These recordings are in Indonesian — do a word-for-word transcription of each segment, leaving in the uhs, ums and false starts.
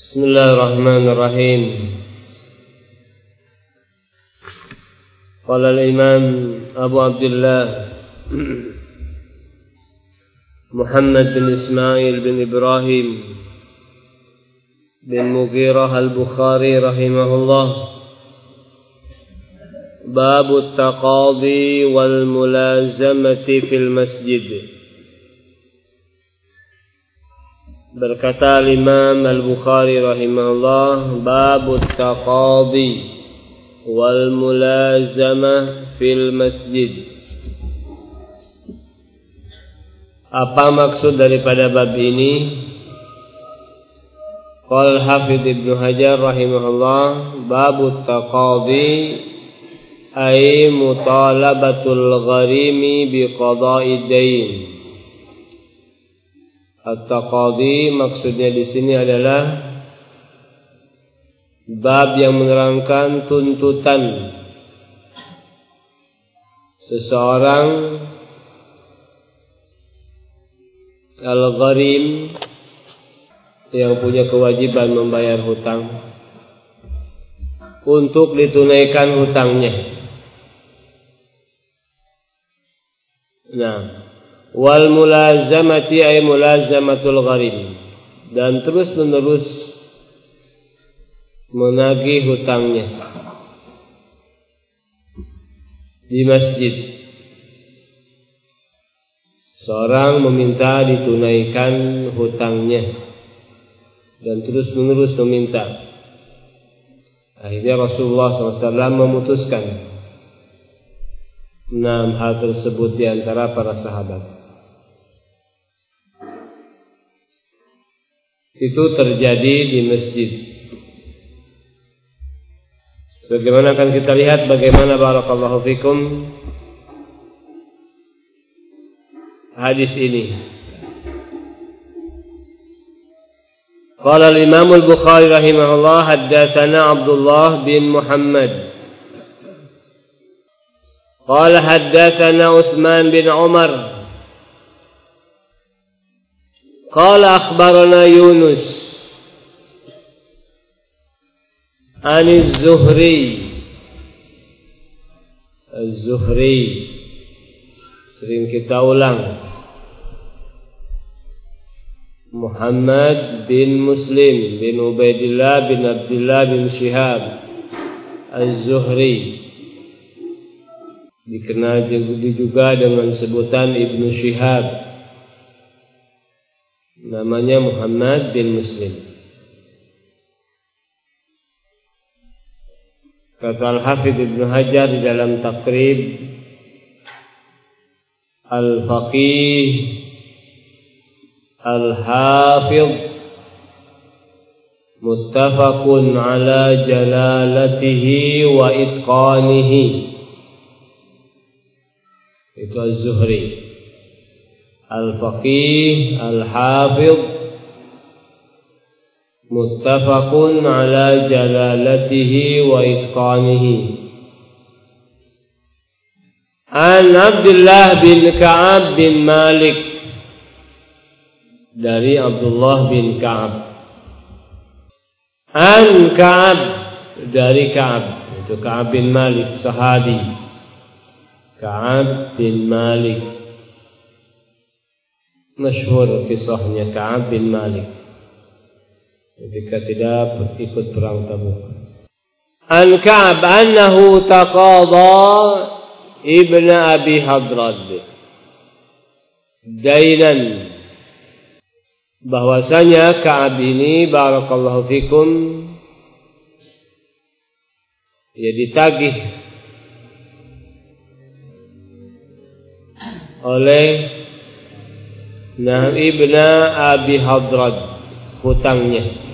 Bismillahirrahmanirrahim. Qala al-Imam Abu Abdullah Muhammad bin Ismail bin Ibrahim bin Mughirah al-Bukhari rahimahullah, Babu taqadi wal mulazamati fil masjid. Berkata Imam Al-Bukhari rahimahullah, Babu taqadi wal mulazamah fil masjid. Apa maksud daripada bab ini? Qala Hafidz Ibnu Hajar rahimahullah, Babu taqadi ay mutalabatul gharimi biqada'i dain. At-taqadi maksudnya di sini adalah bab yang menerangkan tuntutan seseorang al-gharim yang punya kewajiban membayar hutang untuk ditunaikan hutangnya. Nah, wal mulazamati ay mulazamatul gharim, dan terus menerus menagih hutangnya di masjid. Seorang meminta ditunaikan hutangnya dan terus menerus meminta. Akhirnya Rasulullah shallallahu alaihi wasallam memutuskan enam hal tersebut di antara para sahabat. Itu terjadi di masjid. Bagaimana akan kita lihat bagaimana barakallahu fikum hadis ini. Qala al-Imam al-Bukhari rahimahullah, haddatsana Abdullah bin Muhammad qala haddatsana Utsman bin Umar qala akhbarana Yunus an az-Zuhri. Az-Zuhri sering kita ulang, Muhammad bin Muslim bin Ubaidillah bin Abdullah bin Shihab Az-Zuhri, dikenal juga dengan sebutan Ibnu Shihab, namanya Muhammad bin Muslim. Kata Al-Hafidz Ibnu Hajar di dalam Taqrib, Al-Faqih Al-Hafidz muttafaqun ala jalalatihi wa itqanihi. Itu Az-Zuhri. Al-Faqih Al-Hafidz muttafaqun ala jalalatihi wa itqanihi. An Abdullah bin Ka'ab bin Malik, dari Abdullah bin Ka'ab. An Ka'ab, dari Ka'ab, itu Ka'ab bin Malik, sahabi. Ka'ab bin Malik, masyhur kisahnya Ka'ab bin Malik ketika tidak ikut perang Tabuk. An Ka'ab annahu taqadha ibn Abi Hadrad dainan, bahwasanya Ka'ab ini barakallahu fikum ya ditagih oleh Nah ibn Abi Hadrad hutangnya.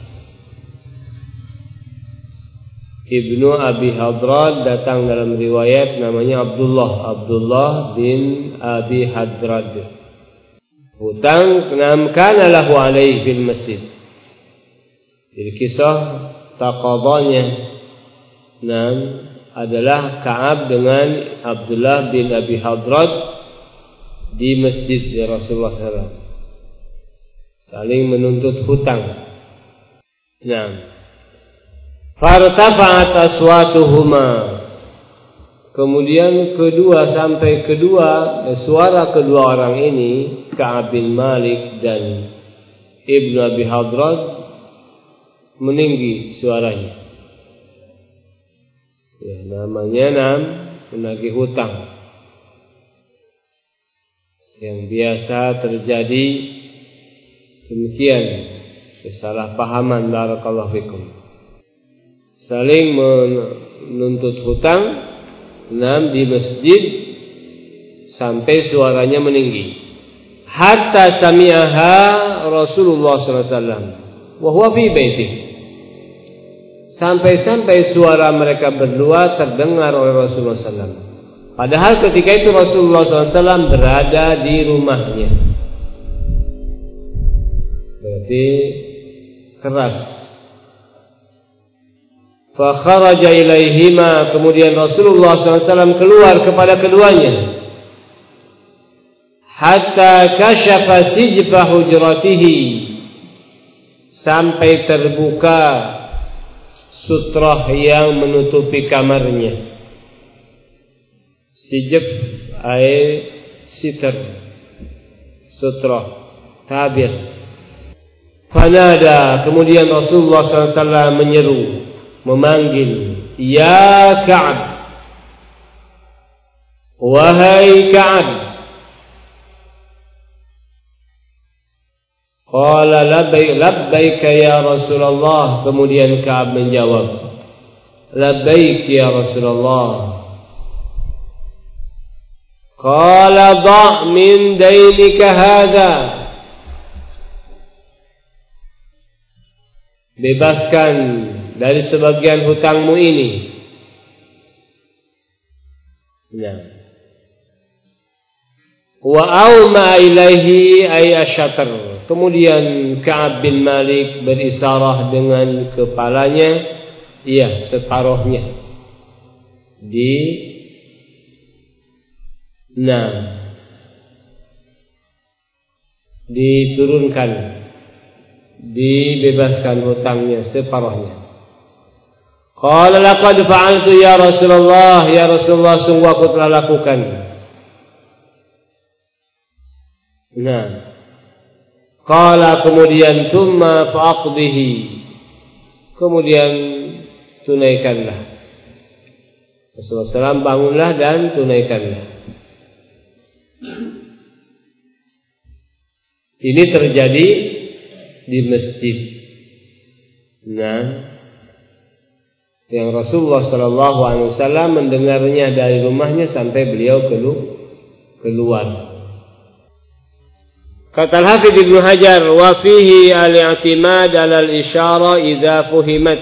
Ibnu Abi Hadrad datang dalam riwayat namanya Abdullah, Abdullah bin Abi Hadrad. Hutang nam kana lahu alaihi fil masjid. Jadi kisah taqadanya nam adalah Ka'ab dengan Abdullah bin Abi Hadrad di masjid ya Rasulullah sallallahu alaihi wasallam, saling menuntut hutang. Nah, fartafa'at aswatuhuma. Kemudian kedua sampai kedua suara kedua orang ini, Ka'ab bin Malik dan Ibnu Abi Hadrat, meninggi suaranya. Ya, namanya nam menagih hutang. Yang biasa terjadi demikian, kesalahpahaman, barakallahu fikum. Saling menuntut hutang nam di masjid sampai suaranya meninggi. Hatta sami'aha Rasulullah sallallahu alaihi wasallam wa huwa fi baitihi. Sampai-sampai suara mereka berdua terdengar oleh Rasulullah sallallahu alaihi wasallam. Padahal ketika itu Rasulullah sallallahu alaihi wasallam berada di rumahnya. Berarti keras. Fa kharaja ilaihima, kemudian Rasulullah sallallahu alaihi wasallam keluar kepada keduanya. Hatta kasyafa sijfa hujratihi, sampai terbuka sutrah yang menutupi kamarnya. Sijf ay sitar, sutrah, tabir. Fanada, kemudian Rasulullah sallallahu alaihi wasallam menyeru, memanggil, ya Ka'ab, wahai Ka'ab. Qala labbaik labbaik ya Rasulullah, kemudian Ka'ab menjawab, labbaik ya Rasulullah. Qala da' min dainika hadha, bebaskan dari sebagian hutangmu ini. Nah, wa auma ilaihi ay asyatar. Kemudian Ka'ab bin Malik berisarah dengan kepalanya, iya, separuhnya di nah diturunkan, dibebaskan hutangnya separuhnya. Qala laqad fa'altu ya Rasulullah, ya Rasulullah, sungguh aku telah lakukan. Nah, qala, kemudian thumma fa'aqdihi, kemudian tunaikanlah. Rasulullah sallallahu alaihi wasallam bangunlah dan tunaikanlah. Ini terjadi di masjid. Nah, yang Rasulullah sallallahu alaihi wasallam mendengarnya dari rumahnya sampai beliau keluar. Kata Al-Hafidz Ibnu Hajar, wa fihi al-i'timad 'ala al-isyara idza fuhimat.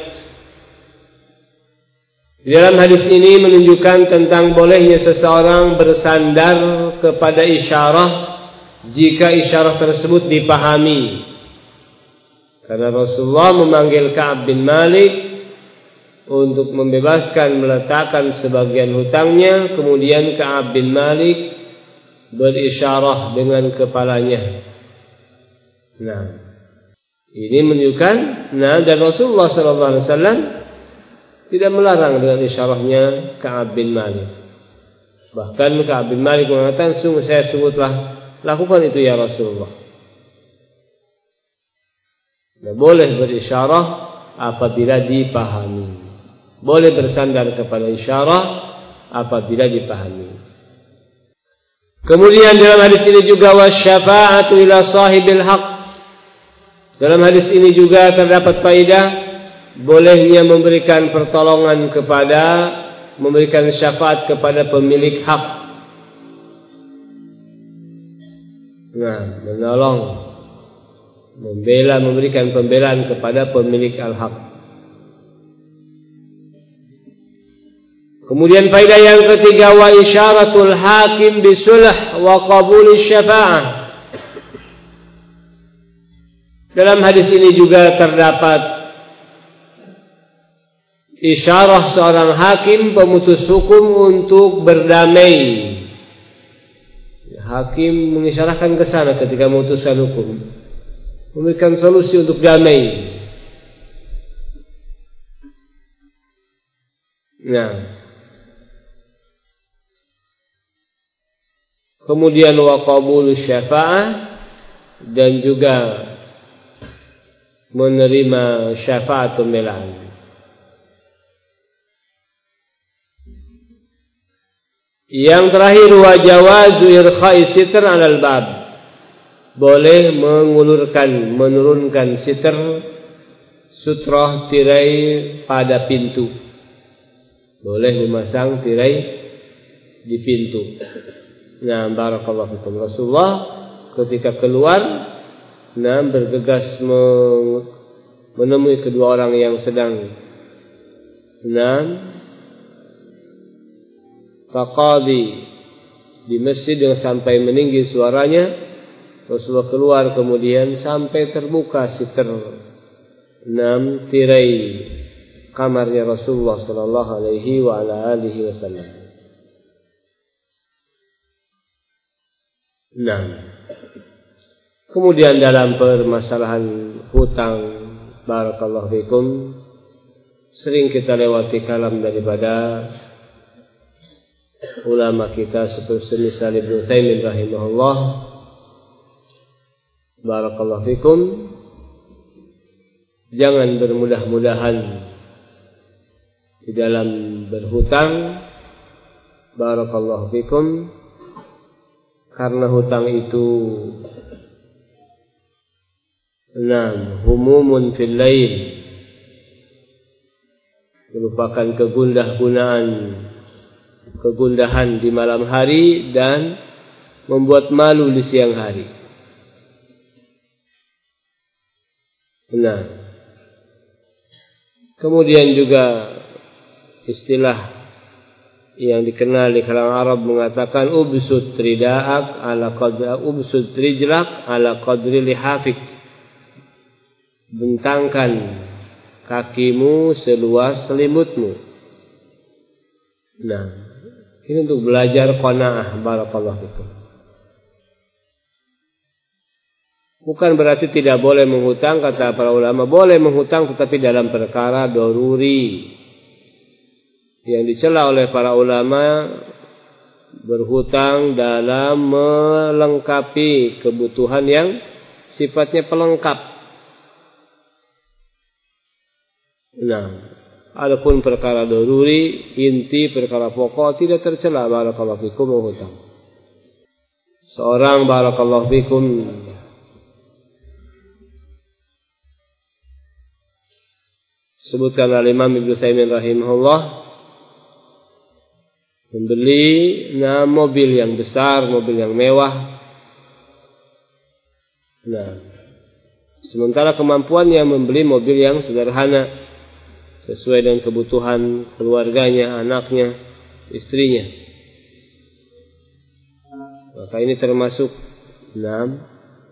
Di dalam hadis ini menunjukkan tentang bolehnya seseorang bersandar kepada isyarah jika isyarah tersebut dipahami. Karena Rasulullah memanggil Ka'ab bin Malik untuk membebaskan, meletakkan sebagian hutangnya, kemudian Ka'ab bin Malik berisyarah dengan kepalanya. Nah, ini menunjukkan, nah, dan Rasulullah sallallahu alaihi wasallam tidak melarang dengan isyarahnya Ka'ab bin Malik. Bahkan Ka'ab bin Malik mengatakan, sungguh saya sungguh telah lakukan itu ya Rasulullah. Nah, boleh berisyarah apabila dipahami. Boleh bersandar kepada isyarah apabila dipahami. Kemudian dalam hadis ini juga wasyafa'atu ila sahibil haq. Dalam hadis ini juga terdapat faedah bolehnya memberikan pertolongan kepada, memberikan syafaat kepada pemilik hak. Nah, menolong, membela, memberikan pembelaan kepada pemilik al-haq. Kemudian faedah yang ketiga, wa isyaratul hakim bisulh wa qabuli syafa'ah. Dalam hadis ini juga terdapat isyarah seorang hakim pemutus hukum untuk berdamai. Hakim mengisyarahkan ke sana ketika memutuskan hukum, memberikan solusi untuk damai. Nah, kemudian wa qabulu syafa'ah, dan juga menerima syafaat pembelaan. Yang terakhir wa jawazu irkha'i sitr 'alal bab. Boleh mengulurkan, menurunkan sitr, sutrah tirai pada pintu. Boleh memasang tirai di pintu. Nah, barakallahu fikum. Rasulullah ketika keluar, nah bergegas menemui kedua orang yang sedang nah taqadi di masjid yang sampai meninggi suaranya. Rasulullah keluar kemudian sampai terbuka siter enam tirai kamarnya Rasulullah sallallahu alaihi wa ala alihi wasallam. Nah, kemudian dalam permasalahan hutang, barakallahu fikum, sering kita lewati kalam daripada ulama kita seperti misal Ibnu Utsaimin rahimahullah, barakallahu fikum, jangan bermudah-mudahan di dalam berhutang, barakallahu fikum, karena hutang itu enam humumun fil lail, merupakan kegundah-gunaan kegundahan di malam hari dan membuat malu di siang hari. Nah, kemudian juga istilah yang dikenal di kalangan Arab mengatakan ubsut rida'ak ala qadri ubsut rijlak ala qadri lihafik. Bentangkan kakimu seluas selimutmu. Nah, ini untuk belajar qanaah, barakallahu fikum. Bukan berarti tidak boleh menghutang, kata para ulama. Boleh menghutang tetapi dalam perkara daruri. Yang dicela oleh para ulama, berhutang dalam melengkapi kebutuhan yang sifatnya pelengkap. Nah, adapun perkara daruri, inti perkara pokok tidak tercela, barakallahu fikum, menghutang. Seorang, barakallahu fikum, sebutkan oleh Imam Ibnu Utsaimin rahimahullah, membeli nah, mobil yang besar, mobil yang mewah. Nah, sementara kemampuannya membeli mobil yang sederhana sesuai dengan kebutuhan keluarganya, anaknya, istrinya. Maka ini termasuk enam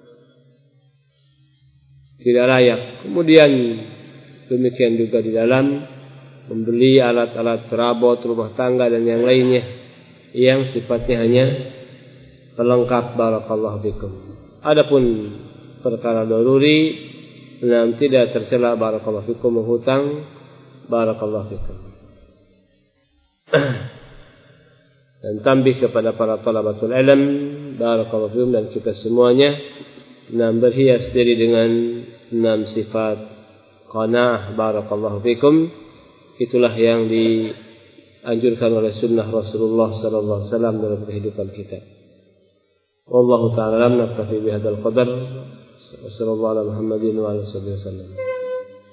tidak layak. Kemudian demikian juga di dalam membeli alat-alat perabot rumah tangga dan yang lainnya yang sifatnya hanya pelengkap, barakallahu fikum. Adapun perkara daruri, enam tidak tercela, barakallahu fikum, menghutang, barakallahu fikum. Dan tambih kepada para talabatul ilm, barakallahu fikum, dan kita semuanya, enam berhias diri dengan enam sifat qanaah, barakallahu fikum. Itulah yang dianjurkan oleh sunnah Rasulullah sallallahu alaihi wasallam dalam kehidupan kita. Wallahu ta'ala a'lam. Naktafi bihadzal qadar. Sallallahu ala Muhammadin wa alihi wasallam.